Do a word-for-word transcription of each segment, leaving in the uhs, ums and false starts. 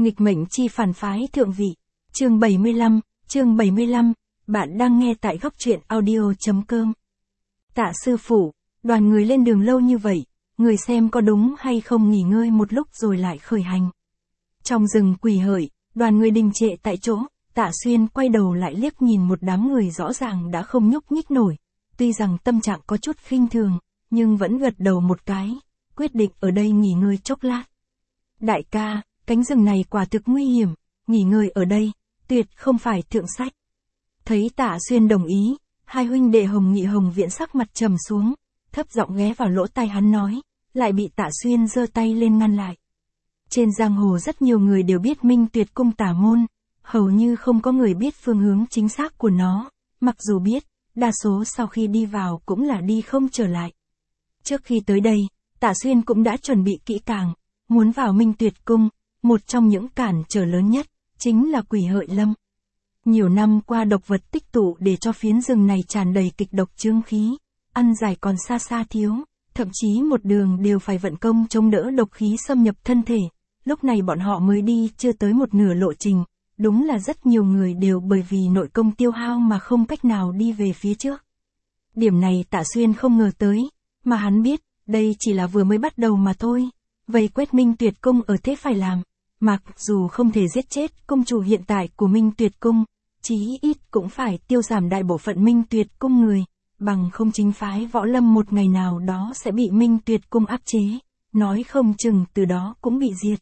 Nghịch mệnh chi phản phái thượng vị. Chương bảy mươi lăm, chương bảy mươi lăm, bạn đang nghe tại góc truyện audio.com. Tạ sư phụ, đoàn người lên đường lâu như vậy, người xem có đúng hay không nghỉ ngơi một lúc rồi lại khởi hành. Trong rừng quỷ hợi, đoàn người đình trệ tại chỗ, Tạ Xuyên quay đầu lại liếc nhìn một đám người rõ ràng đã không nhúc nhích nổi. Tuy rằng tâm trạng có chút khinh thường, nhưng vẫn gật đầu một cái, quyết định ở đây nghỉ ngơi chốc lát. Đại ca, cánh rừng này quả thực nguy hiểm, nghỉ ngơi ở đây, tuyệt không phải thượng sách. Thấy Tạ Xuyên đồng ý, hai huynh đệ Hồng Nghị Hồng Viễn sắc mặt trầm xuống, thấp giọng ghé vào lỗ tai hắn nói, lại bị Tạ Xuyên giơ tay lên ngăn lại. Trên giang hồ rất nhiều người đều biết Minh Tuyệt cung tà môn, hầu như không có người biết phương hướng chính xác của nó, mặc dù biết, đa số sau khi đi vào cũng là đi không trở lại. Trước khi tới đây, Tạ Xuyên cũng đã chuẩn bị kỹ càng, muốn vào Minh Tuyệt cung, một trong những cản trở lớn nhất, chính là Quỷ Hợi Lâm. Nhiều năm qua độc vật tích tụ để cho phiến rừng này tràn đầy kịch độc chướng khí, ăn dài còn xa xa thiếu, thậm chí một đường đều phải vận công chống đỡ độc khí xâm nhập thân thể. Lúc này bọn họ mới đi chưa tới một nửa lộ trình, đúng là rất nhiều người đều bởi vì nội công tiêu hao mà không cách nào đi về phía trước. Điểm này Tạ Xuyên không ngờ tới, mà hắn biết, đây chỉ là vừa mới bắt đầu mà thôi. Vây quét Minh Tuyệt cung ở thế phải làm, mặc dù không thể giết chết công chủ hiện tại của Minh Tuyệt cung, chí ít cũng phải tiêu giảm đại bộ phận Minh Tuyệt cung người, bằng không chính phái võ lâm một ngày nào đó sẽ bị Minh Tuyệt cung áp chế, nói không chừng từ đó cũng bị diệt.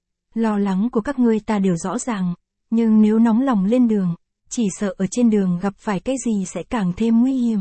Lo lắng của các ngươi ta đều rõ ràng, nhưng nếu nóng lòng lên đường, chỉ sợ ở trên đường gặp phải cái gì sẽ càng thêm nguy hiểm.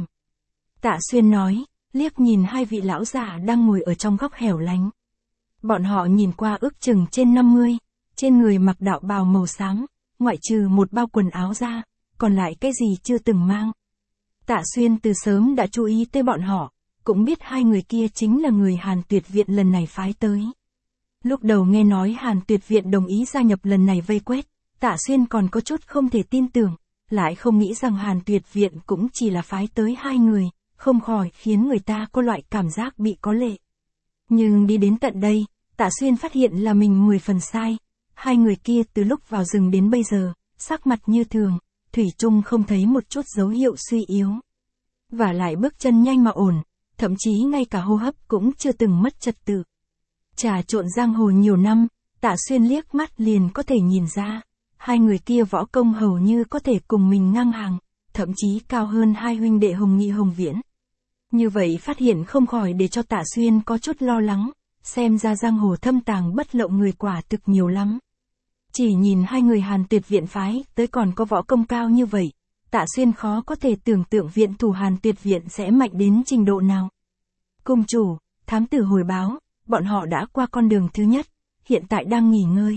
Tạ Xuyên nói, liếc nhìn hai vị lão già đang ngồi ở trong góc hẻo lánh. Bọn họ nhìn qua ước chừng trên năm mươi, trên người mặc đạo bào màu xám, ngoại trừ một bao quần áo ra, còn lại cái gì chưa từng mang. Tạ Xuyên từ sớm đã chú ý tới bọn họ, cũng biết hai người kia chính là người Hàn Tuyệt Viện lần này phái tới. Lúc đầu nghe nói Hàn Tuyệt Viện đồng ý gia nhập lần này vây quét, Tạ Xuyên còn có chút không thể tin tưởng, lại không nghĩ rằng Hàn Tuyệt Viện cũng chỉ là phái tới hai người, không khỏi khiến người ta có loại cảm giác bị có lệ. Nhưng đi đến tận đây, Tạ Xuyên phát hiện là mình mười phần sai, hai người kia từ lúc vào rừng đến bây giờ, sắc mặt như thường, thủy chung không thấy một chút dấu hiệu suy yếu. Và lại bước chân nhanh mà ổn, thậm chí ngay cả hô hấp cũng chưa từng mất trật tự. Trà trộn giang hồ nhiều năm, Tạ Xuyên liếc mắt liền có thể nhìn ra, hai người kia võ công hầu như có thể cùng mình ngang hàng, thậm chí cao hơn hai huynh đệ Hồng Nghị Hồng Viễn. Như vậy phát hiện không khỏi để cho Tạ Xuyên có chút lo lắng, xem ra giang hồ thâm tàng bất lậu người quả thực nhiều lắm. Chỉ nhìn hai người Hàn Tuyệt Viện phái tới còn có võ công cao như vậy, Tạ Xuyên khó có thể tưởng tượng viện thủ Hàn Tuyệt Viện sẽ mạnh đến trình độ nào. Cung chủ, thám tử hồi báo, bọn họ đã qua con đường thứ nhất, hiện tại đang nghỉ ngơi.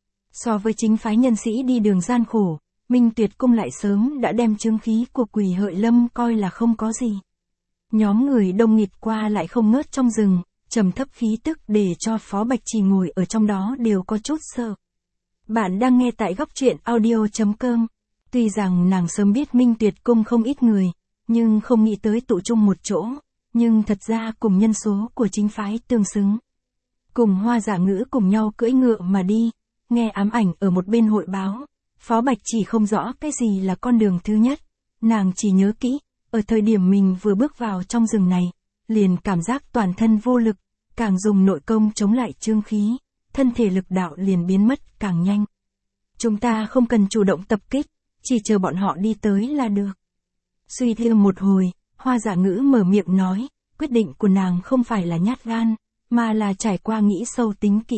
So với chính phái nhân sĩ đi đường gian khổ, Minh Tuyệt cung lại sớm đã đem chướng khí của Quỷ Hợi Lâm coi là không có gì. Nhóm người đông nghịt qua lại không ngớt trong rừng, trầm thấp khí tức để cho Phó Bạch Trì ngồi ở trong đó đều có chút sợ. Bạn đang nghe tại góc truyện audio.com. Tuy rằng nàng sớm biết Minh Tuyệt cung không ít người, nhưng không nghĩ tới tụ chung một chỗ, nhưng thật ra cùng nhân số của chính phái tương xứng. Cùng Hoa Giả Ngữ cùng nhau cưỡi ngựa mà đi, nghe ám ảnh ở một bên hội báo, Phó Bạch chỉ không rõ cái gì là con đường thứ nhất, nàng chỉ nhớ kỹ, ở thời điểm mình vừa bước vào trong rừng này, liền cảm giác toàn thân vô lực, càng dùng nội công chống lại chướng khí, thân thể lực đạo liền biến mất càng nhanh. Chúng ta không cần chủ động tập kích, chỉ chờ bọn họ đi tới là được. Suy thêm một hồi, Hoa Giả Ngữ mở miệng nói, quyết định của nàng không phải là nhát gan, mà là trải qua nghĩ sâu tính kỹ.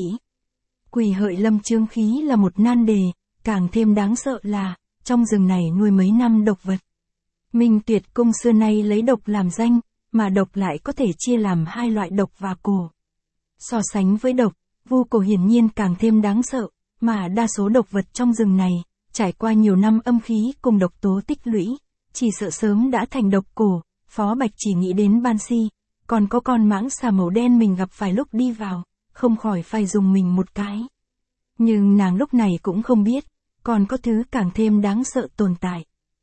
Quỷ Hợi Lâm chướng khí là một nan đề, càng thêm đáng sợ là, trong rừng này nuôi mấy năm độc vật. Minh Tuyệt cung xưa nay lấy độc làm danh, mà độc lại có thể chia làm hai loại độc và cổ. So sánh với độc, vu cổ hiển nhiên càng thêm đáng sợ, mà đa số độc vật trong rừng này, trải qua nhiều năm âm khí cùng độc tố tích lũy, chỉ sợ sớm đã thành độc cổ. Phó Bạch chỉ nghĩ đến Ban Si, còn có con mãng xà màu đen mình gặp phải lúc đi vào, không khỏi phải dùng mình một cái. Nhưng nàng lúc này cũng không biết, còn có thứ càng thêm đáng sợ tồn tại.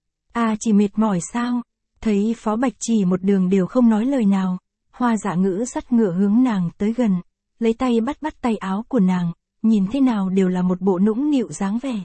À chỉ mệt mỏi sao? Thấy Phó Bạch chỉ một đường đều không nói lời nào, Hoa Giả Ngữ dắt ngựa hướng nàng tới gần, lấy tay bắt bắt tay áo của nàng, nhìn thế nào đều là một bộ nũng nịu dáng vẻ.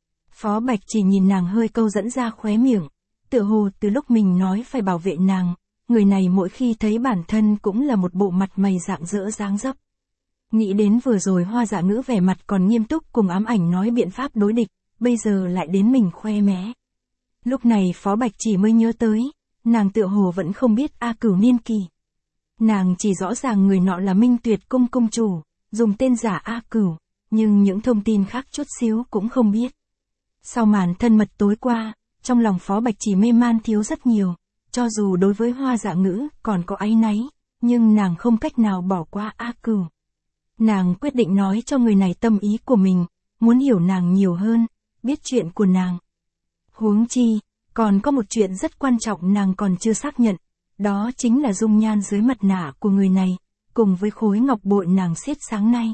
Phó Bạch chỉ nhìn nàng hơi câu dẫn ra khóe miệng, tựa hồ từ lúc mình nói phải bảo vệ nàng, người này mỗi khi thấy bản thân cũng là một bộ mặt mày rạng rỡ dáng dấp. Nghĩ đến vừa rồi Hoa Dạ Ngữ vẻ mặt còn nghiêm túc cùng ám ảnh nói biện pháp đối địch, bây giờ lại đến mình khoe mẽ. Lúc này Phó Bạch chỉ mới nhớ tới, nàng tựa hồ vẫn không biết A Cửu niên kỳ. Nàng chỉ rõ ràng người nọ là Minh Tuyệt Cung cung chủ, dùng tên giả A Cửu, nhưng những thông tin khác chút xíu cũng không biết. Sau màn thân mật tối qua, trong lòng Phó Bạch chỉ mê man thiếu rất nhiều, cho dù đối với Hoa Dạ Ngữ còn có áy náy, nhưng nàng không cách nào bỏ qua A Cửu. Nàng quyết định nói cho người này tâm ý của mình, muốn hiểu nàng nhiều hơn, biết chuyện của nàng. Huống chi, còn có một chuyện rất quan trọng nàng còn chưa xác nhận, đó chính là dung nhan dưới mặt nạ của người này, cùng với khối ngọc bội nàng siết sáng nay.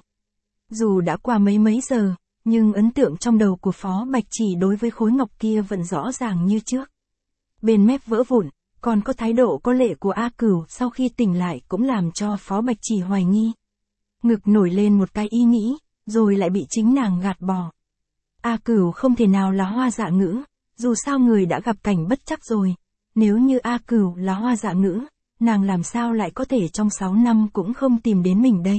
Dù đã qua mấy mấy giờ, nhưng ấn tượng trong đầu của Phó Bạch chỉ đối với khối ngọc kia vẫn rõ ràng như trước. Bên mép vỡ vụn, còn có thái độ có lệ của A Cửu sau khi tỉnh lại cũng làm cho Phó Bạch chỉ hoài nghi. Ngực nổi lên một cái ý nghĩ, rồi lại bị chính nàng gạt bỏ. A Cửu không thể nào là Hoa Dạ Ngữ, dù sao người đã gặp cảnh bất trắc rồi. Nếu như A Cửu là Hoa Dạ Ngữ, nàng làm sao lại có thể trong sáu năm cũng không tìm đến mình đây.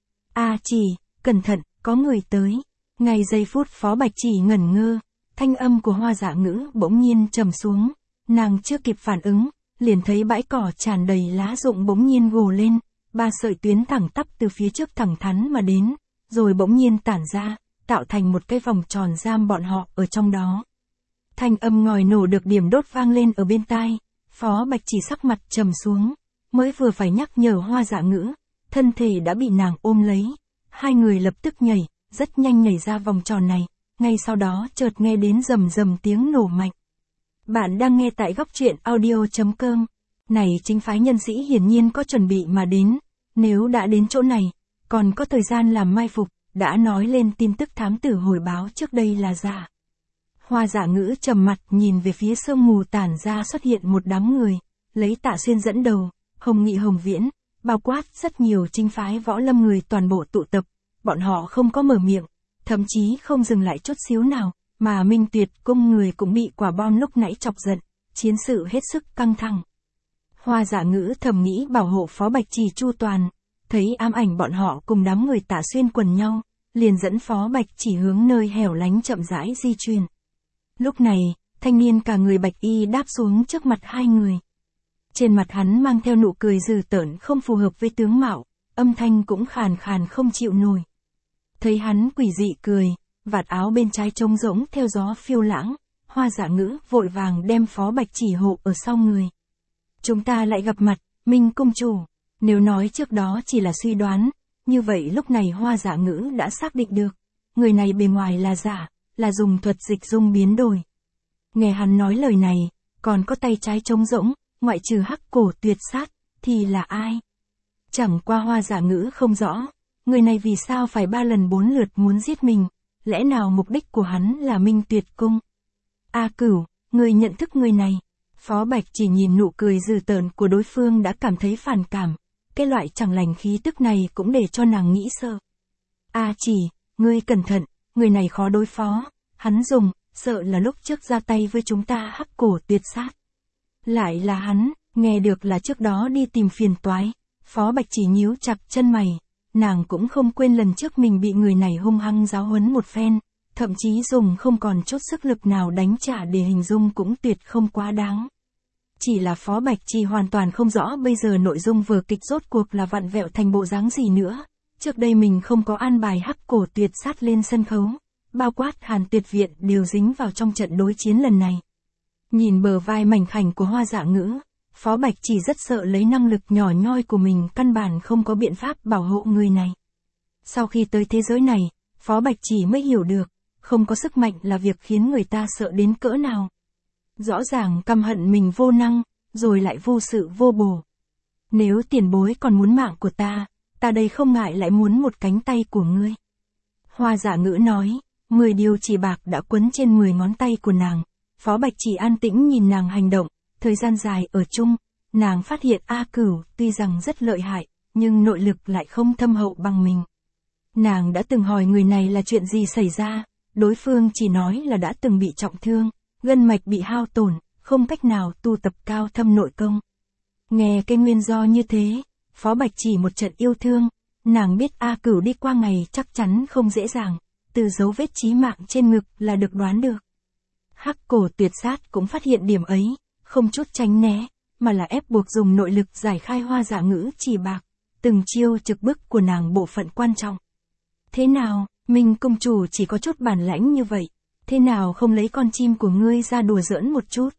A chỉ, cẩn thận, có người tới. Ngay giây phút Phó Bạch chỉ ngẩn ngơ, thanh âm của Hoa Dạ Ngữ bỗng nhiên trầm xuống. Nàng chưa kịp phản ứng, liền thấy bãi cỏ tràn đầy lá rụng bỗng nhiên gồ lên. Ba sợi tuyến thẳng tắp từ phía trước thẳng thắn mà đến, rồi bỗng nhiên tản ra, tạo thành một cái vòng tròn giam bọn họ ở trong đó. Thanh âm ngòi nổ được điểm đốt vang lên ở bên tai, Phó Bạch chỉ sắc mặt trầm xuống, mới vừa phải nhắc nhở Hoa Dạ Ngữ, thân thể đã bị nàng ôm lấy, hai người lập tức nhảy, rất nhanh nhảy ra vòng tròn này, ngay sau đó chợt nghe đến rầm rầm tiếng nổ mạnh. Bạn đang nghe tại góc truyện audio chấm com. Này chính phái nhân sĩ hiển nhiên có chuẩn bị mà đến, nếu đã đến chỗ này, còn có thời gian làm mai phục, đã nói lên tin tức thám tử hồi báo trước đây là giả. Hoa Dạ Ngữ trầm mặt nhìn về phía sương mù tản ra xuất hiện một đám người, lấy Tạ Xuyên dẫn đầu, Hồng Nghị Hồng Viễn, bao quát rất nhiều chính phái võ lâm người toàn bộ tụ tập, bọn họ không có mở miệng, thậm chí không dừng lại chút xíu nào, mà Minh Tuyệt Cung người cũng bị quả bom lúc nãy chọc giận, chiến sự hết sức căng thẳng. Hoa Dạ Ngữ thầm nghĩ bảo hộ Phó Bạch chỉ chu toàn, thấy ám ảnh bọn họ cùng đám người Tạ Xuyên quần nhau, liền dẫn Phó Bạch chỉ hướng nơi hẻo lánh chậm rãi di chuyển. Lúc này, thanh niên cả người bạch y đáp xuống trước mặt hai người. Trên mặt hắn mang theo nụ cười dừ tợn không phù hợp với tướng mạo, âm thanh cũng khàn khàn không chịu nổi. Thấy hắn quỷ dị cười, vạt áo bên trái trống rỗng theo gió phiêu lãng, Hoa Dạ Ngữ vội vàng đem Phó Bạch chỉ hộ ở sau người. Chúng ta lại gặp mặt, Minh cung chủ. Nếu nói trước đó chỉ là suy đoán, như vậy lúc này Hoa Dạ Ngữ đã xác định được. Người này bề ngoài là giả, là dùng thuật dịch dung biến đổi. Nghe hắn nói lời này, còn có tay trái trống rỗng, ngoại trừ Hắc Cổ Tuyệt Sát, thì là ai? Chẳng qua Hoa Dạ Ngữ không rõ, người này vì sao phải ba lần bốn lượt muốn giết mình, lẽ nào mục đích của hắn là Minh Tuyệt Cung? A Cửu, người nhận thức người này. Phó Bạch chỉ nhìn nụ cười dừ tợn của đối phương đã cảm thấy phản cảm, cái loại chẳng lành khí tức này cũng để cho nàng nghĩ sợ. A chỉ, ngươi cẩn thận, người này khó đối phó, hắn dùng, sợ là lúc trước ra tay với chúng ta Hắc Cổ Tuyệt Sát. Lại là hắn, nghe được là trước đó đi tìm phiền toái, Phó Bạch chỉ nhíu chặt chân mày, nàng cũng không quên lần trước mình bị người này hung hăng giáo huấn một phen, thậm chí dùng không còn chút sức lực nào đánh trả để hình dung cũng tuyệt không quá đáng. Chỉ là Phó Bạch chỉ hoàn toàn không rõ bây giờ nội dung vở kịch rốt cuộc là vặn vẹo thành bộ dáng gì nữa. Trước đây mình không có an bài Hắc Cổ Tuyệt Sát lên sân khấu, bao quát Hàn Tuyệt Viện đều dính vào trong trận đối chiến lần này. Nhìn bờ vai mảnh khảnh của Hoa Dạ Ngữ, Phó Bạch chỉ rất sợ lấy năng lực nhỏ nhoi của mình căn bản không có biện pháp bảo hộ người này. Sau khi tới thế giới này, Phó Bạch chỉ mới hiểu được, không có sức mạnh là việc khiến người ta sợ đến cỡ nào. Rõ ràng căm hận mình vô năng, rồi lại vô sự vô bổ. Nếu tiền bối còn muốn mạng của ta, ta đây không ngại lại muốn một cánh tay của ngươi. Hoa Dạ Ngữ nói, mười điều chỉ bạc đã quấn trên mười ngón tay của nàng. Phó Bạch chỉ an tĩnh nhìn nàng hành động, thời gian dài ở chung, nàng phát hiện A Cửu tuy rằng rất lợi hại, nhưng nội lực lại không thâm hậu bằng mình. Nàng đã từng hỏi người này là chuyện gì xảy ra, đối phương chỉ nói là đã từng bị trọng thương, gân mạch bị hao tổn, không cách nào tu tập cao thâm nội công. Nghe cái nguyên do như thế, Phó Bạch Chỉ một trận yêu thương, nàng biết A Cửu đi qua ngày chắc chắn không dễ dàng, từ dấu vết chí mạng trên ngực là được đoán được. Hắc Cổ Tuyệt Sát cũng phát hiện điểm ấy, không chút tránh né, mà là ép buộc dùng nội lực giải khai Hoa Dạ Ngữ chỉ bạc, từng chiêu trực bức của nàng bộ phận quan trọng. Thế nào, Minh công chủ chỉ có chút bản lãnh như vậy, thế nào không lấy con chim của ngươi ra đùa giỡn một chút?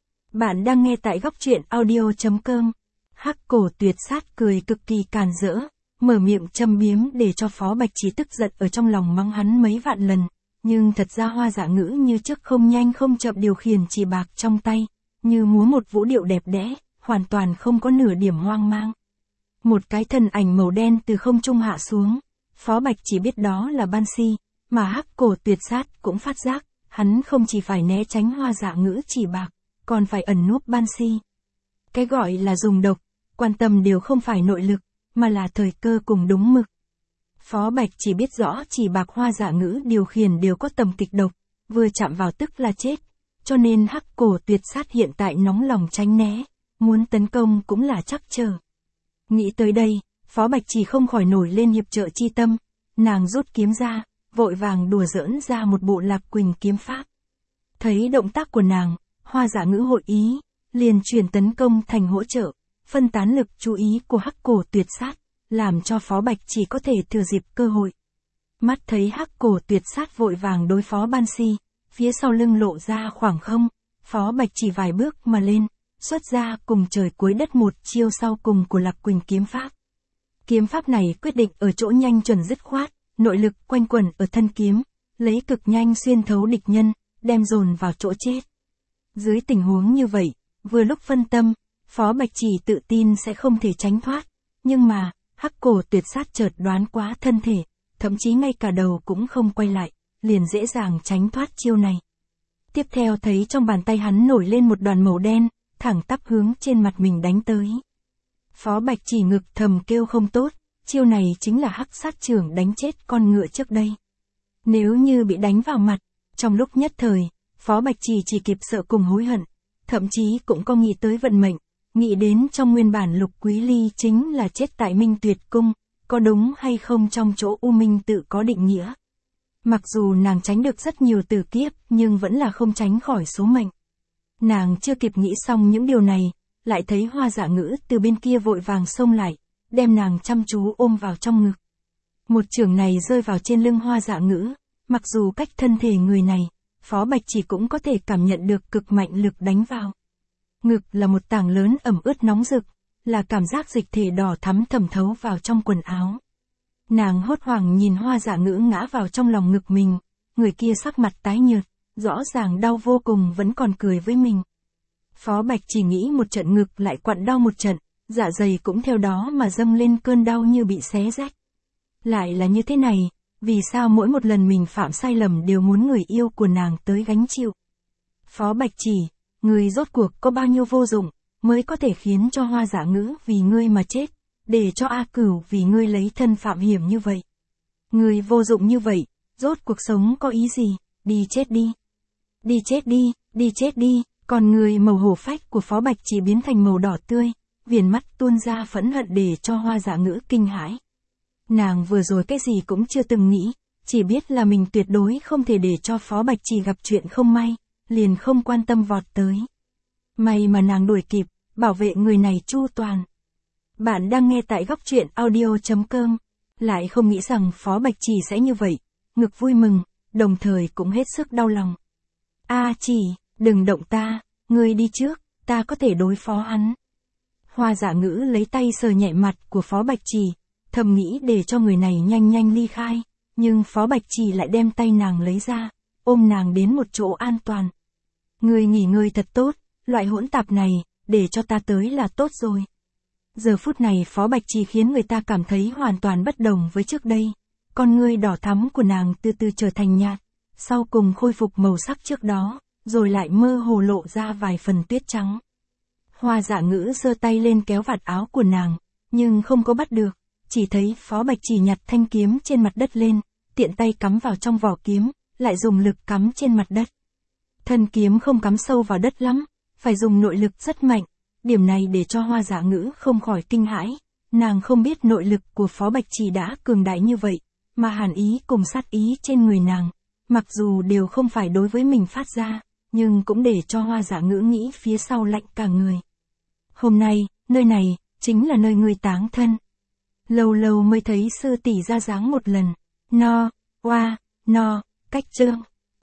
Bạn đang nghe tại góc truyện audio chấm com. Hắc Cổ Tuyệt Sát cười cực kỳ càn rỡ, mở miệng châm biếm để cho Phó Bạch Chỉ tức giận ở trong lòng mắng hắn mấy vạn lần, nhưng thật ra Hoa Dạ Ngữ như trước không nhanh không chậm điều khiển chỉ bạc trong tay, như múa một vũ điệu đẹp đẽ, hoàn toàn không có nửa điểm hoang mang. Một cái thân ảnh màu đen từ không trung hạ xuống, Phó Bạch Chỉ biết đó là Banshee, mà Hắc Cổ Tuyệt Sát cũng phát giác, hắn không chỉ phải né tránh Hoa Dạ Ngữ chỉ bạc, còn phải ẩn núp Banshee. Cái gọi là dùng độc, quan tâm đều không phải nội lực, mà là thời cơ cùng đúng mực. Phó Bạch Chỉ biết rõ chỉ bạc Hoa Dạ Ngữ điều khiển đều có tầm kịch độc, vừa chạm vào tức là chết, cho nên Hắc Cổ Tuyệt Sát hiện tại nóng lòng tránh né, muốn tấn công cũng là chắc chờ. Nghĩ tới đây, Phó Bạch Chỉ không khỏi nổi lên hiệp trợ chi tâm, nàng rút kiếm ra, vội vàng đùa giỡn ra một bộ Lạc Quỳnh kiếm pháp. Thấy động tác của nàng, Hoa Dạ Ngữ hội ý, liền chuyển tấn công thành hỗ trợ, phân tán lực chú ý của Hắc Cổ Tuyệt Sát, làm cho Phó Bạch Chỉ có thể thừa dịp cơ hội. Mắt thấy Hắc Cổ Tuyệt Sát vội vàng đối phó Banshee, phía sau lưng lộ ra khoảng không, Phó Bạch Chỉ vài bước mà lên, xuất ra cùng trời cuối đất một chiêu sau cùng của Lạc Quỳnh kiếm pháp. Kiếm pháp này quyết định ở chỗ nhanh chuẩn dứt khoát, nội lực quanh quẩn ở thân kiếm, lấy cực nhanh xuyên thấu địch nhân, đem dồn vào chỗ chết. Dưới tình huống như vậy, vừa lúc phân tâm, Phó Bạch Chỉ tự tin sẽ không thể tránh thoát, nhưng mà, Hắc Cổ Tuyệt Sát chợt đoán quá thân thể, thậm chí ngay cả đầu cũng không quay lại, liền dễ dàng tránh thoát chiêu này. Tiếp theo thấy trong bàn tay hắn nổi lên một đoàn màu đen, thẳng tắp hướng trên mặt mình đánh tới. Phó Bạch Chỉ ngực thầm kêu không tốt, chiêu này chính là Hắc Sát Trưởng đánh chết con ngựa trước đây. Nếu như bị đánh vào mặt, trong lúc nhất thời, Phó Bạch Chỉ chỉ kịp sợ cùng hối hận, thậm chí cũng có nghĩ tới vận mệnh, nghĩ đến trong nguyên bản Lục Quý Ly chính là chết tại Minh Tuyệt Cung, có đúng hay không trong chỗ U Minh tự có định nghĩa. Mặc dù nàng tránh được rất nhiều tử kiếp nhưng vẫn là không tránh khỏi số mệnh. Nàng chưa kịp nghĩ xong những điều này, lại thấy Hoa Dạ Ngữ từ bên kia vội vàng xông lại, đem nàng chăm chú ôm vào trong ngực. Một chưởng này rơi vào trên lưng Hoa Dạ Ngữ, mặc dù cách thân thể người này, Phó Bạch Chỉ cũng có thể cảm nhận được cực mạnh lực đánh vào. Ngực là một tảng lớn ẩm ướt nóng rực, là cảm giác dịch thể đỏ thắm thẩm thấu vào trong quần áo. Nàng hốt hoảng nhìn Hoa Dạ Ngữ ngã vào trong lòng ngực mình, người kia sắc mặt tái nhợt, rõ ràng đau vô cùng vẫn còn cười với mình. Phó Bạch Chỉ nghĩ một trận ngực lại quặn đau một trận, dạ dày cũng theo đó mà dâng lên cơn đau như bị xé rách. Lại là như thế này, vì sao mỗi một lần mình phạm sai lầm đều muốn người yêu của nàng tới gánh chịu? Phó Bạch Chỉ, người rốt cuộc có bao nhiêu vô dụng, mới có thể khiến cho Hoa Dạ Ngữ vì ngươi mà chết, để cho A Cửu vì ngươi lấy thân phạm hiểm như vậy. Người vô dụng như vậy, rốt cuộc sống có ý gì, đi chết đi. Đi chết đi, đi chết đi, còn người màu hổ phách của Phó Bạch Chỉ biến thành màu đỏ tươi, viền mắt tuôn ra phẫn hận để cho Hoa Dạ Ngữ kinh hãi. Nàng vừa rồi cái gì cũng chưa từng nghĩ, chỉ biết là mình tuyệt đối không thể để cho Phó Bạch Chỉ gặp chuyện không may, liền không quan tâm vọt tới. May mà nàng đuổi kịp, bảo vệ người này chu toàn. Bạn đang nghe tại góc truyện audio chấm com, lại không nghĩ rằng Phó Bạch Chỉ sẽ như vậy, ngực vui mừng, đồng thời cũng hết sức đau lòng. A Chỉ, đừng động ta, ngươi đi trước, ta có thể đối phó hắn. Hoa Dạ Ngữ lấy tay sờ nhẹ mặt của Phó Bạch Chỉ, thầm nghĩ để cho người này nhanh nhanh ly khai, nhưng Phó Bạch Chỉ lại đem tay nàng lấy ra, ôm nàng đến một chỗ an toàn. Ngươi nghỉ ngơi thật tốt, loại hỗn tạp này, để cho ta tới là tốt rồi. Giờ phút này Phó Bạch Chỉ khiến người ta cảm thấy hoàn toàn bất đồng với trước đây. Con ngươi đỏ thắm của nàng từ từ trở thành nhạt, sau cùng khôi phục màu sắc trước đó, rồi lại mơ hồ lộ ra vài phần tuyết trắng. Hoa Dạ Ngữ giơ tay lên kéo vạt áo của nàng, nhưng không có bắt được, chỉ thấy Phó Bạch Chỉ nhặt thanh kiếm trên mặt đất lên, tiện tay cắm vào trong vỏ kiếm, lại dùng lực cắm trên mặt đất. Thân kiếm không cắm sâu vào đất lắm, phải dùng nội lực rất mạnh, điểm này để cho Hoa Dạ Ngữ không khỏi kinh hãi, nàng không biết nội lực của Phó Bạch Chỉ đã cường đại như vậy, mà hàn ý cùng sát ý trên người nàng, mặc dù đều không phải đối với mình phát ra, nhưng cũng để cho Hoa Dạ Ngữ nghĩ phía sau lạnh cả người. Hôm nay, nơi này, chính là nơi ngươi táng thân. Lâu lâu mới thấy sư tỷ ra dáng một lần, no, oa, no, cách trương.